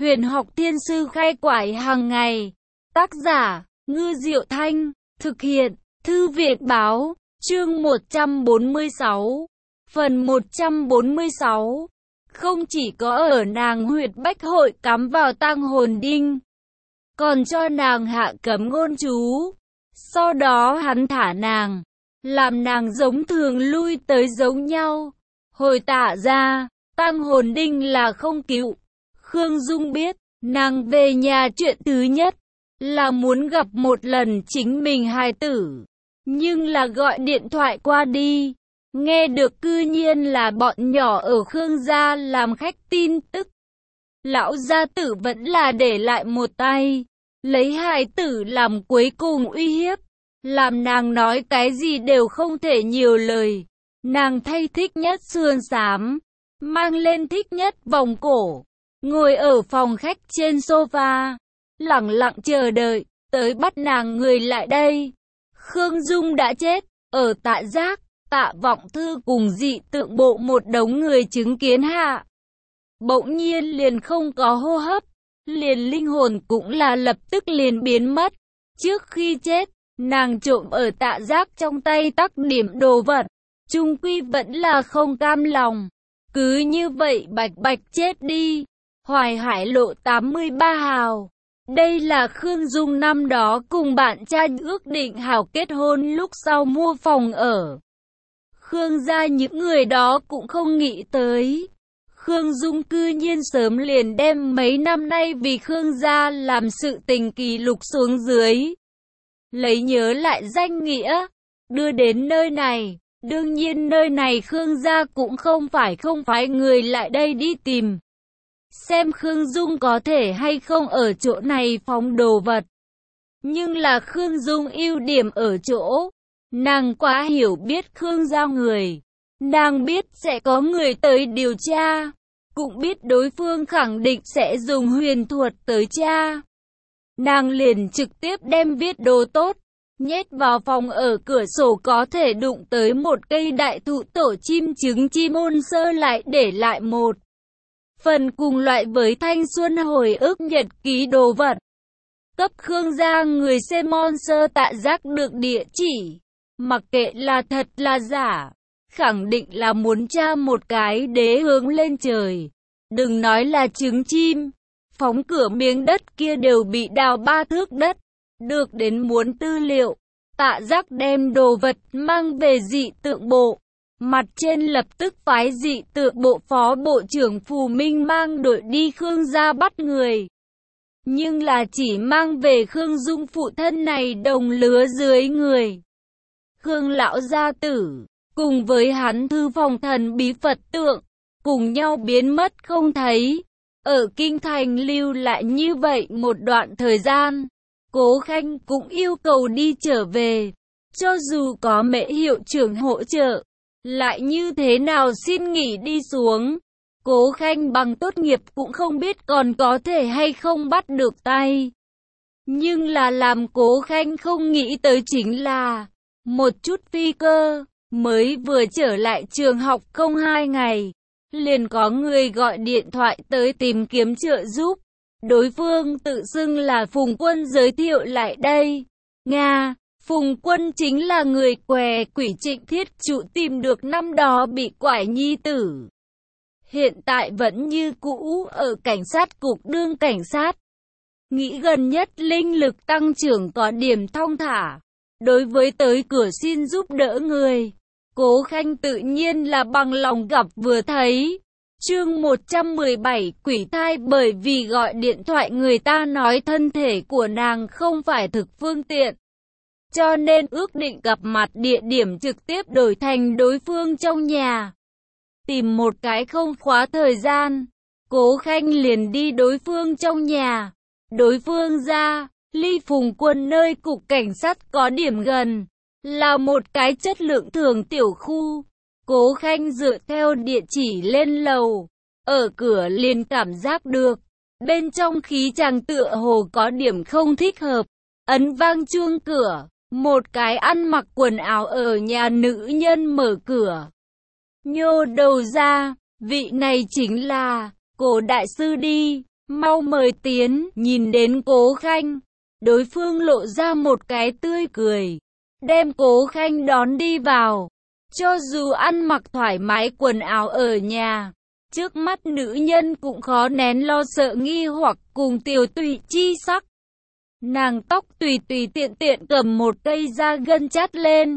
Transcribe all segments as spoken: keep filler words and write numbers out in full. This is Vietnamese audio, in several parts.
Huyền học thiên sư khai quải hàng ngày. Tác giả, Ngư Diệu Thanh. Thực hiện, Thư viện Báo. Chương một trăm bốn mươi sáu. Phần một trăm bốn mươi sáu. Không chỉ có ở nàng huyệt bách hội cắm vào tang hồn đinh, còn cho nàng hạ cấm ngôn chú. Sau đó hắn thả nàng, làm nàng giống thường lui tới giống nhau. Hồi tạ ra, tang hồn đinh là không cứu. Khương Dung biết, nàng về nhà chuyện thứ nhất là muốn gặp một lần chính mình hài tử. Nhưng là gọi điện thoại qua đi, nghe được cư nhiên là bọn nhỏ ở Khương gia làm khách tin tức. Lão gia tử vẫn là để lại một tay, lấy hài tử làm cuối cùng uy hiếp, làm nàng nói cái gì đều không thể nhiều lời. Nàng thay thích nhất sườn xám, mang lên thích nhất vòng cổ, ngồi ở phòng khách trên sofa, lặng lặng chờ đợi, tới bắt nàng người lại đây. Khương Dung đã chết, ở Tạ Giác, Tạ Vọng Thư cùng dị tượng bộ một đống người chứng kiến hạ. Bỗng nhiên liền không có hô hấp, liền linh hồn cũng là lập tức liền biến mất. Trước khi chết, nàng trộm ở Tạ Giác trong tay tắc điểm đồ vật, chung quy vẫn là không cam lòng. Cứ như vậy bạch bạch chết đi. Hoài Hải lộ tám mươi ba hào. Đây là Khương Dung năm đó cùng bạn trai ước định hảo kết hôn lúc sau mua phòng ở. Khương gia những người đó cũng không nghĩ tới. Khương Dung cư nhiên sớm liền đem mấy năm nay vì Khương gia làm sự tình kỳ lục xuống dưới. Lấy nhớ lại danh nghĩa, đưa đến nơi này. Đương nhiên nơi này Khương gia cũng không phải không phái người lại đây đi tìm, xem Khương Dung có thể hay không ở chỗ này phóng đồ vật. Nhưng là Khương Dung ưu điểm ở chỗ, nàng quá hiểu biết Khương gia người. Nàng biết sẽ có người tới điều tra, cũng biết đối phương khẳng định sẽ dùng huyền thuật tới tra. Nàng liền trực tiếp đem viết đồ tốt, nhét vào phòng ở cửa sổ có thể đụng tới một cây đại thụ tổ chim trứng chim ôn sơ lại để lại một phần cùng loại với thanh xuân hồi ức nhật ký đồ vật. Cấp Khương gia người xem mon sơ Tạ Giác được địa chỉ, mặc kệ là thật là giả, khẳng định là muốn tra một cái đế hướng lên trời. Đừng nói là trứng chim, phóng cửa miếng đất kia đều bị đào ba thước đất. Được đến muốn tư liệu, Tạ Giác đem đồ vật mang về dị tượng bộ. Mặt trên lập tức phái dị tượng bộ phó bộ trưởng Phù Minh mang đội đi Khương gia bắt người. Nhưng là chỉ mang về Khương Dung phụ thân này đồng lứa dưới người. Khương lão gia tử, cùng với hắn thư phòng thần bí Phật tượng, cùng nhau biến mất không thấy. Ở Kinh Thành lưu lại như vậy một đoạn thời gian, Cố Khanh cũng yêu cầu đi trở về. Cho dù có Mễ hiệu trưởng hỗ trợ, lại như thế nào xin nghỉ đi xuống, Cố Khanh bằng tốt nghiệp cũng không biết còn có thể hay không bắt được tay. Nhưng là làm Cố Khanh không nghĩ tới chính là, một chút phi cơ, mới vừa trở lại trường học không hai ngày, liền có người gọi điện thoại tới tìm kiếm trợ giúp. Đối phương tự xưng là Phùng Quân giới thiệu lại đây. Nga, Phùng Quân chính là người què quỷ Trịnh Thiết Trụ tìm được năm đó bị quải nhi tử. Hiện tại vẫn như cũ ở cảnh sát cục đương cảnh sát. Nghĩ gần nhất linh lực tăng trưởng có điểm thong thả. Đối với tới cửa xin giúp đỡ người, Cố Khanh tự nhiên là bằng lòng gặp vừa thấy. Chương một trăm mười bảy quỷ thai. Bởi vì gọi điện thoại người ta nói thân thể của nàng không phải thực phương tiện, cho nên ước định gặp mặt địa điểm trực tiếp đổi thành đối phương trong nhà. Tìm một cái không khóa thời gian, Cố Khanh liền đi đối phương trong nhà. Đối phương ra, ly Phùng Quân nơi cục cảnh sát có điểm gần, là một cái chất lượng thường tiểu khu. Cố Khanh dựa theo địa chỉ lên lầu, ở cửa liền cảm giác được, bên trong khí chàng tựa hồ có điểm không thích hợp. Ấn vang chuông cửa, một cái ăn mặc quần áo ở nhà nữ nhân mở cửa. Nhô đầu ra, vị này chính là Cổ đại sư đi. mau mời tiến. Nhìn đến Cố Khanh, đối phương lộ ra một cái tươi cười, đem Cố Khanh đón đi vào. Cho dù ăn mặc thoải mái quần áo ở nhà, trước mắt nữ nhân cũng khó nén lo sợ nghi hoặc cùng tiểu tụy chi sắc. Nàng tóc tùy tùy tiện tiện cầm một cây da gân chát lên.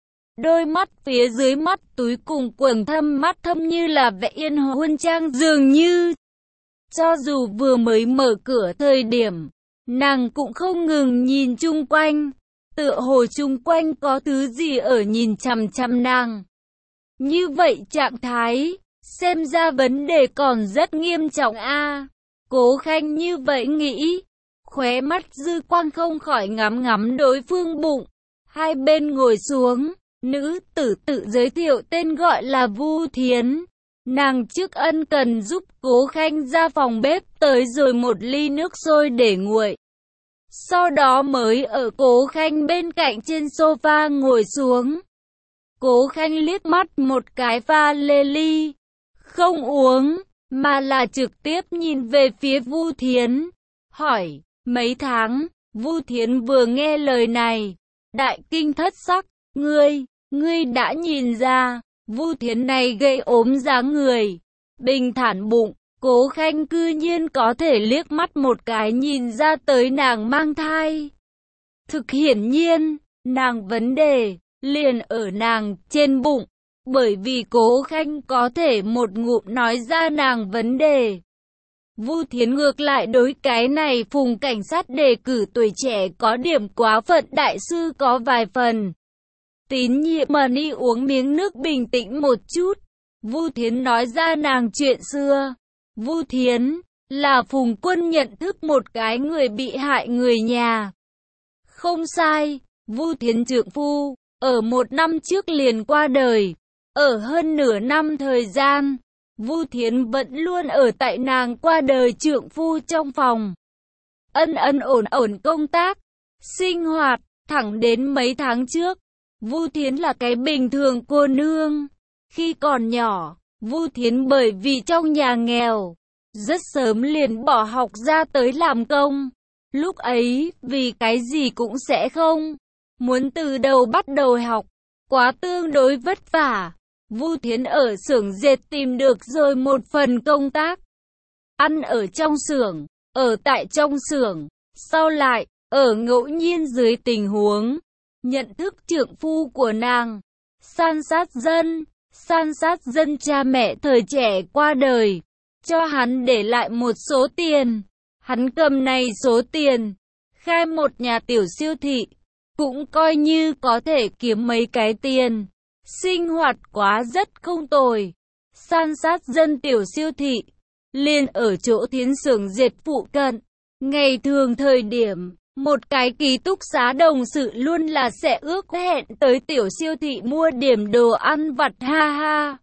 Đôi mắt phía dưới mắt túi cùng quầng thâm mắt thâm như là vẽ yên huân trang dường như. Cho dù vừa mới mở cửa thời điểm, nàng cũng không ngừng nhìn chung quanh. Tựa hồ chung quanh có thứ gì ở nhìn chằm chằm nàng. Như vậy trạng thái, xem ra vấn đề còn rất nghiêm trọng a. Cố Khanh như vậy nghĩ, khóe mắt dư quang không khỏi ngắm ngắm đối phương bụng. Hai bên ngồi xuống, nữ tử tự giới thiệu tên gọi là Vu Thiến. Nàng trước ân cần giúp Cố Khanh ra phòng bếp tới rồi một ly nước sôi để nguội. Sau đó mới ở Cố Khanh bên cạnh trên sofa ngồi xuống. Cố Khanh liếc mắt một cái pha lê ly, không uống, mà là trực tiếp nhìn về phía Vu Thiến, hỏi, mấy tháng. Vu Thiến vừa nghe lời này, đại kinh thất sắc, ngươi, ngươi đã nhìn ra, Vu Thiến này gây ốm dáng người, bình thản bụng. Cố Khanh cư nhiên có thể liếc mắt một cái nhìn ra tới nàng mang thai. Thực hiển nhiên, nàng vấn đề liền ở nàng trên bụng, bởi vì Cố Khanh có thể một ngụm nói ra nàng vấn đề. Vu Thiến ngược lại đối cái này Phùng cảnh sát đề cử tuổi trẻ có điểm quá phận đại sư có vài phần. Tín nhiệm mà đi uống miếng nước bình tĩnh một chút. Vu Thiến nói ra nàng chuyện xưa. Vu Thiến là Phùng Quân nhận thức một cái người bị hại người nhà. Không sai, Vu Thiến trượng phu ở một năm trước liền qua đời. Ở hơn nửa năm thời gian, Vu Thiến vẫn luôn ở tại nàng qua đời trượng phu trong phòng. Ân ân ổn ổn công tác, sinh hoạt, thẳng đến mấy tháng trước. Vu Thiến là cái bình thường cô nương. Khi còn nhỏ, Vu Thiến bởi vì trong nhà nghèo, rất sớm liền bỏ học ra tới làm công. Lúc ấy, vì cái gì cũng sẽ không, muốn từ đầu bắt đầu học, quá tương đối vất vả. Vu Thiến ở xưởng dệt tìm được rồi một phần công tác. Ăn ở trong xưởng, ở tại trong xưởng, sau lại, ở ngẫu nhiên dưới tình huống, nhận thức trượng phu của nàng, san sát dân. San sát dân cha mẹ thời trẻ qua đời, cho hắn để lại một số tiền. Hắn cầm này số tiền, khai một nhà tiểu siêu thị, cũng coi như có thể kiếm mấy cái tiền. Sinh hoạt quá rất không tồi. San sát dân tiểu siêu thị, liền ở chỗ Thiến xưởng dệt phụ cận. Ngày thường thời điểm, một cái ký túc xá đồng sự luôn là sẽ ước hẹn tới tiểu siêu thị mua điểm đồ ăn vặt ha ha.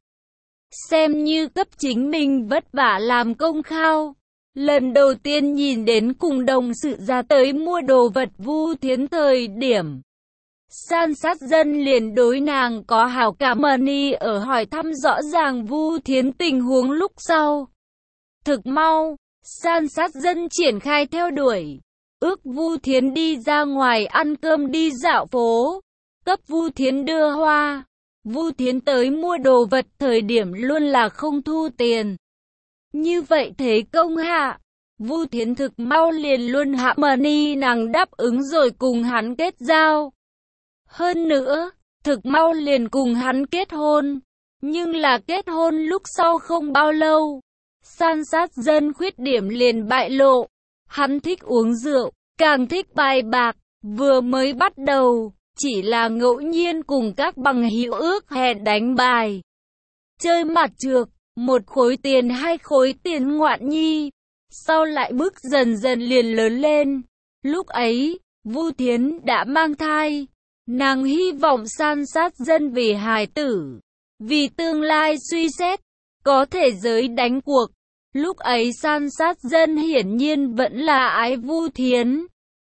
Xem như cấp chính mình vất vả làm công khao. Lần đầu tiên nhìn đến cùng đồng sự ra tới mua đồ vật Vu Thiến thời điểm. San sát dân liền đối nàng có hảo cảm mani ở hỏi thăm rõ ràng Vu Thiến tình huống lúc sau. Thực mau, san sát dân triển khai theo đuổi. Ước Vu Thiến đi ra ngoài ăn cơm đi dạo phố, cấp Vu Thiến đưa hoa. Vu Thiến tới mua đồ vật thời điểm luôn là không thu tiền. Như vậy thế công hạ, Vu Thiến thực mau liền luôn hạ money nàng đáp ứng rồi cùng hắn kết giao. Hơn nữa, thực mau liền cùng hắn kết hôn. Nhưng là kết hôn lúc sau không bao lâu, san sát dân khuyết điểm liền bại lộ. Hắn thích uống rượu, càng thích bài bạc, vừa mới bắt đầu, chỉ là ngẫu nhiên cùng các bằng hữu ước hẹn đánh bài. Chơi mặt trược, một khối tiền hai khối tiền ngoạn nhi, sau lại bước dần dần liền lớn lên. Lúc ấy, Vu Thiến đã mang thai, nàng hy vọng san sát dân vì hài tử, vì tương lai suy xét, có thể giới đánh cuộc. Lúc ấy san sát dân hiển nhiên vẫn là ái Vu Thiến.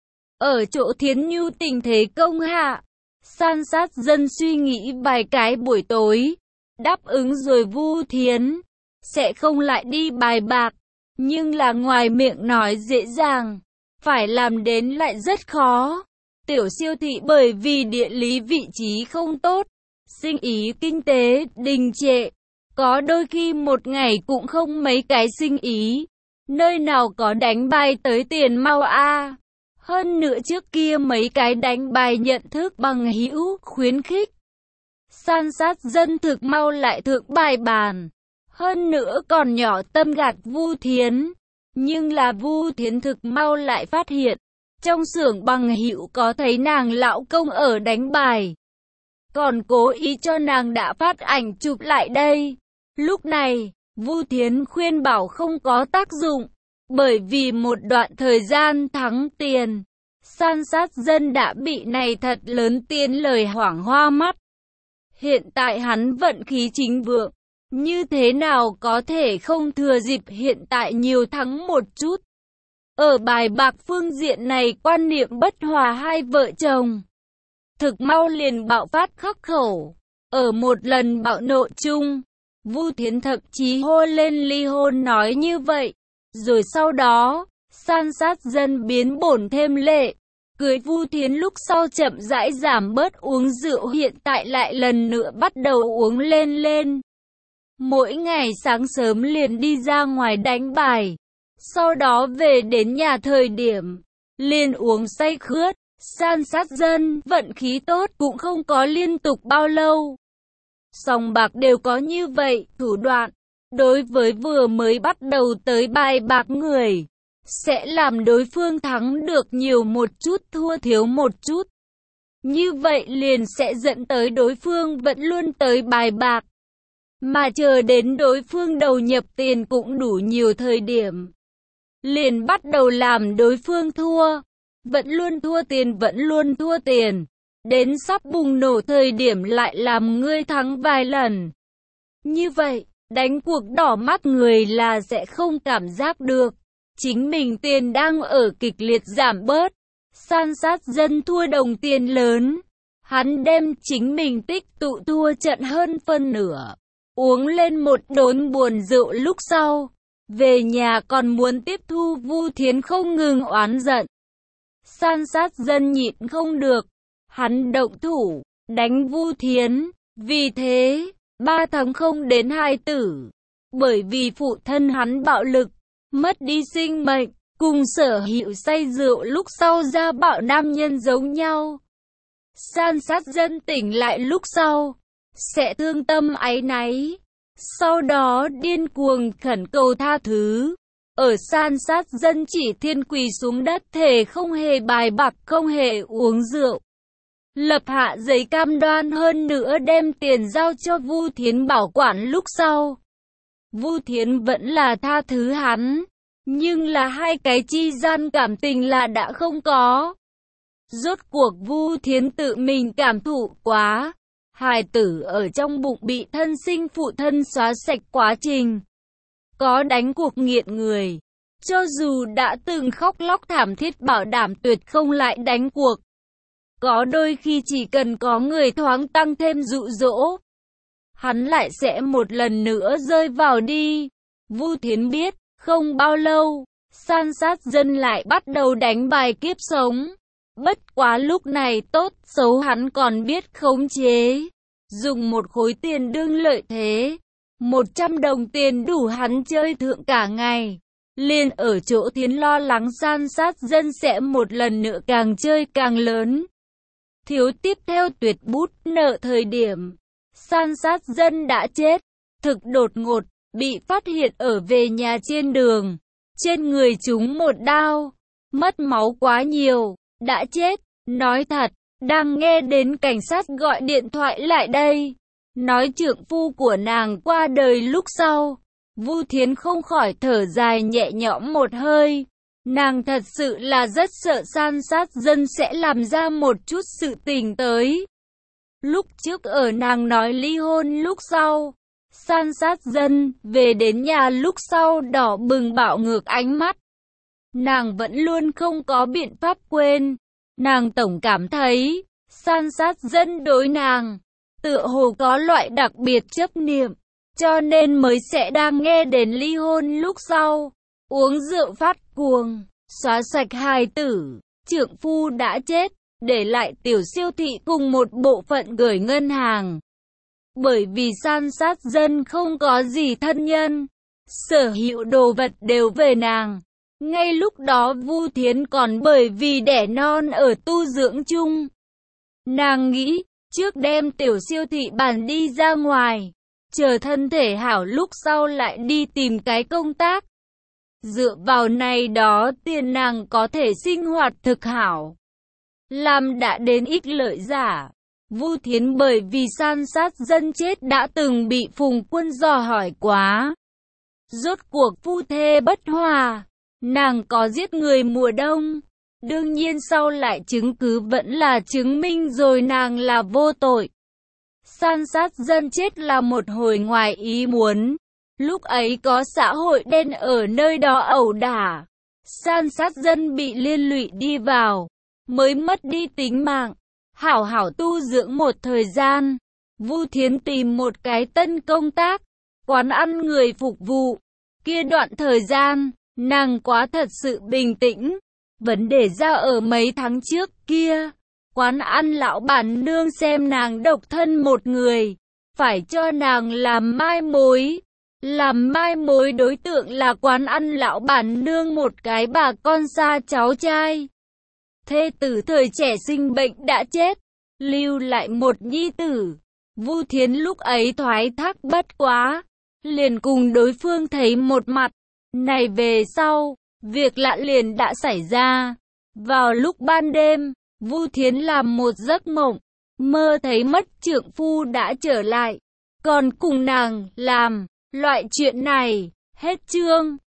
Ở chỗ Thiến Nhu tình thế công hạ, san sát dân suy nghĩ vài cái buổi tối, đáp ứng rồi Vu Thiến sẽ không lại đi bài bạc. Nhưng là ngoài miệng nói dễ dàng, phải làm đến lại rất khó. Tiểu siêu thị bởi vì địa lý vị trí không tốt, sinh ý kinh tế đình trệ, có đôi khi một ngày cũng không mấy cái sinh ý. Nơi nào có đánh bài tới tiền mau a. Hơn nữa trước kia mấy cái đánh bài nhận thức bằng hữu, khuyến khích. San sát dân thực mau lại thượng bài bàn. Hơn nữa còn nhỏ tâm gạt Vu Thiến. Nhưng là Vu Thiến thực mau lại phát hiện. Trong xưởng bằng hữu có thấy nàng lão công ở đánh bài. Còn cố ý cho nàng đã phát ảnh chụp lại đây. Lúc này, Vu Thiến khuyên bảo không có tác dụng. Bởi vì một đoạn thời gian thắng tiền, san sát dân đã bị này thật lớn tiền lời hoảng hoa mắt. Hiện tại hắn vận khí chính vượng, như thế nào có thể không thừa dịp hiện tại nhiều thắng một chút. Ở bài bạc phương diện này quan niệm bất hòa hai vợ chồng. Thực mau liền bạo phát khắc khẩu. Ở một lần bạo nộ chung, Vu Thiến thậm chí hô lên ly hôn nói như vậy. Rồi sau đó, san sát dân biến bổn thêm lệ. Cưới Vu Thiến lúc sau chậm rãi giảm bớt uống rượu, hiện tại lại lần nữa bắt đầu uống lên lên. Mỗi ngày sáng sớm liền đi ra ngoài đánh bài. Sau đó về đến nhà thời điểm, liền uống say khướt. San sát dân, vận khí tốt cũng không có liên tục bao lâu. Sòng bạc đều có như vậy, thủ đoạn. Đối với vừa mới bắt đầu tới bài bạc người, sẽ làm đối phương thắng được nhiều một chút, thua thiếu một chút. Như vậy liền sẽ dẫn tới đối phương vẫn luôn tới bài bạc. Mà chờ đến đối phương đầu nhập tiền cũng đủ nhiều thời điểm, liền bắt đầu làm đối phương thua. Vẫn luôn thua tiền, vẫn luôn thua tiền. Đến sắp bùng nổ thời điểm lại làm ngươi thắng vài lần. Như vậy, đánh cuộc đỏ mắt người là sẽ không cảm giác được chính mình tiền đang ở kịch liệt giảm bớt. San sát dân thua đồng tiền lớn, hắn đem chính mình tích tụ thua trận hơn phân nửa. Uống lên một đốn buồn rượu lúc sau, về nhà còn muốn tiếp thu Vu Thiến không ngừng oán giận. San sát dân nhịn không được, hắn động thủ, đánh Vu Thiến. Vì thế, ba tháng không đến hai tử. Bởi vì phụ thân hắn bạo lực, mất đi sinh mệnh, cùng Sở Hữu say rượu lúc sau ra bạo nam nhân giống nhau. San sát dân tỉnh lại lúc sau, sẽ thương tâm áy náy. Sau đó điên cuồng khẩn cầu tha thứ. Ở san sát dân chỉ thiên quỳ xuống đất thề không hề bài bạc, không hề uống rượu. Lập hạ giấy cam đoan, hơn nữa đem tiền giao cho Vu Thiến bảo quản lúc sau. Vu Thiến vẫn là tha thứ hắn, nhưng là hai cái chi gian cảm tình là đã không có. Rốt cuộc Vu Thiến tự mình cảm thụ quá. Hài tử ở trong bụng bị thân sinh phụ thân xóa sạch quá trình. Có đánh cuộc nghiện người. Cho dù đã từng khóc lóc thảm thiết bảo đảm tuyệt không lại đánh cuộc. Có đôi khi chỉ cần có người thoáng tăng thêm dụ dỗ, hắn lại sẽ một lần nữa rơi vào đi. Vu Thiến biết, không bao lâu, san sát dân lại bắt đầu đánh bài kiếp sống. Bất quá lúc này tốt xấu hắn còn biết khống chế. Dùng một khối tiền đương lợi thế. Một trăm đồng tiền đủ hắn chơi thượng cả ngày. Liền ở chỗ Thiến lo lắng san sát dân sẽ một lần nữa càng chơi càng lớn. Thiếu tiếp theo tuyệt bút nợ thời điểm, san sát dân đã chết. Thực đột ngột, bị phát hiện ở về nhà trên đường. Trên người chúng một đao, mất máu quá nhiều, đã chết. Nói thật, đang nghe đến cảnh sát gọi điện thoại lại đây, nói trượng phu của nàng qua đời lúc sau, Vu Thiến không khỏi thở dài nhẹ nhõm một hơi. Nàng thật sự là rất sợ san sát dân sẽ làm ra một chút sự tình tới. Lúc trước ở nàng nói ly hôn lúc sau, san sát dân về đến nhà lúc sau đỏ bừng bạo ngược ánh mắt. Nàng vẫn luôn không có biện pháp quên. Nàng tổng cảm thấy, san sát dân đối nàng, tựa hồ có loại đặc biệt chấp niệm, cho nên mới sẽ đang nghe đến ly hôn lúc sau, uống rượu phát cuồng, xóa sạch hài tử, trượng phu đã chết, để lại tiểu siêu thị cùng một bộ phận gửi ngân hàng. Bởi vì san sát dân không có gì thân nhân, sở hữu đồ vật đều về nàng. Ngay lúc đó Vu Thiến còn bởi vì đẻ non ở tu dưỡng chung. Nàng nghĩ, trước đem tiểu siêu thị bàn đi ra ngoài, chờ thân thể hảo lúc sau lại đi tìm cái công tác. Dựa vào này đó tiền nàng có thể sinh hoạt thực hảo. Làm đã đến ích lợi giả. Vu Thiến bởi vì san sát dân chết đã từng bị Phùng Quân dò hỏi quá. Rốt cuộc phu thê bất hòa, nàng có giết người mùa đông. Đương nhiên sau lại chứng cứ vẫn là chứng minh rồi nàng là vô tội. San sát dân chết là một hồi ngoài ý muốn. Lúc ấy có xã hội đen ở nơi đó ẩu đả. San sát dân bị liên lụy đi vào, mới mất đi tính mạng. Hảo hảo tu dưỡng một thời gian, Vu Thiến tìm một cái tân công tác, quán ăn người phục vụ. Kia đoạn thời gian, nàng quá thật sự bình tĩnh. Vấn đề ra ở mấy tháng trước kia, quán ăn lão bản nương xem nàng độc thân một người, phải cho nàng làm mai mối. Làm mai mối đối tượng là quán ăn lão bản nương một cái bà con xa cháu trai. Thê tử thời trẻ sinh bệnh đã chết, lưu lại một nhi tử. Vu Thiến lúc ấy thoái thác bất quá, liền cùng đối phương thấy một mặt. Này về sau, việc lạ liền đã xảy ra. Vào lúc ban đêm, Vu Thiến làm một giấc mộng, mơ thấy mất trượng phu đã trở lại, còn cùng nàng làm loại chuyện này. Hết chương.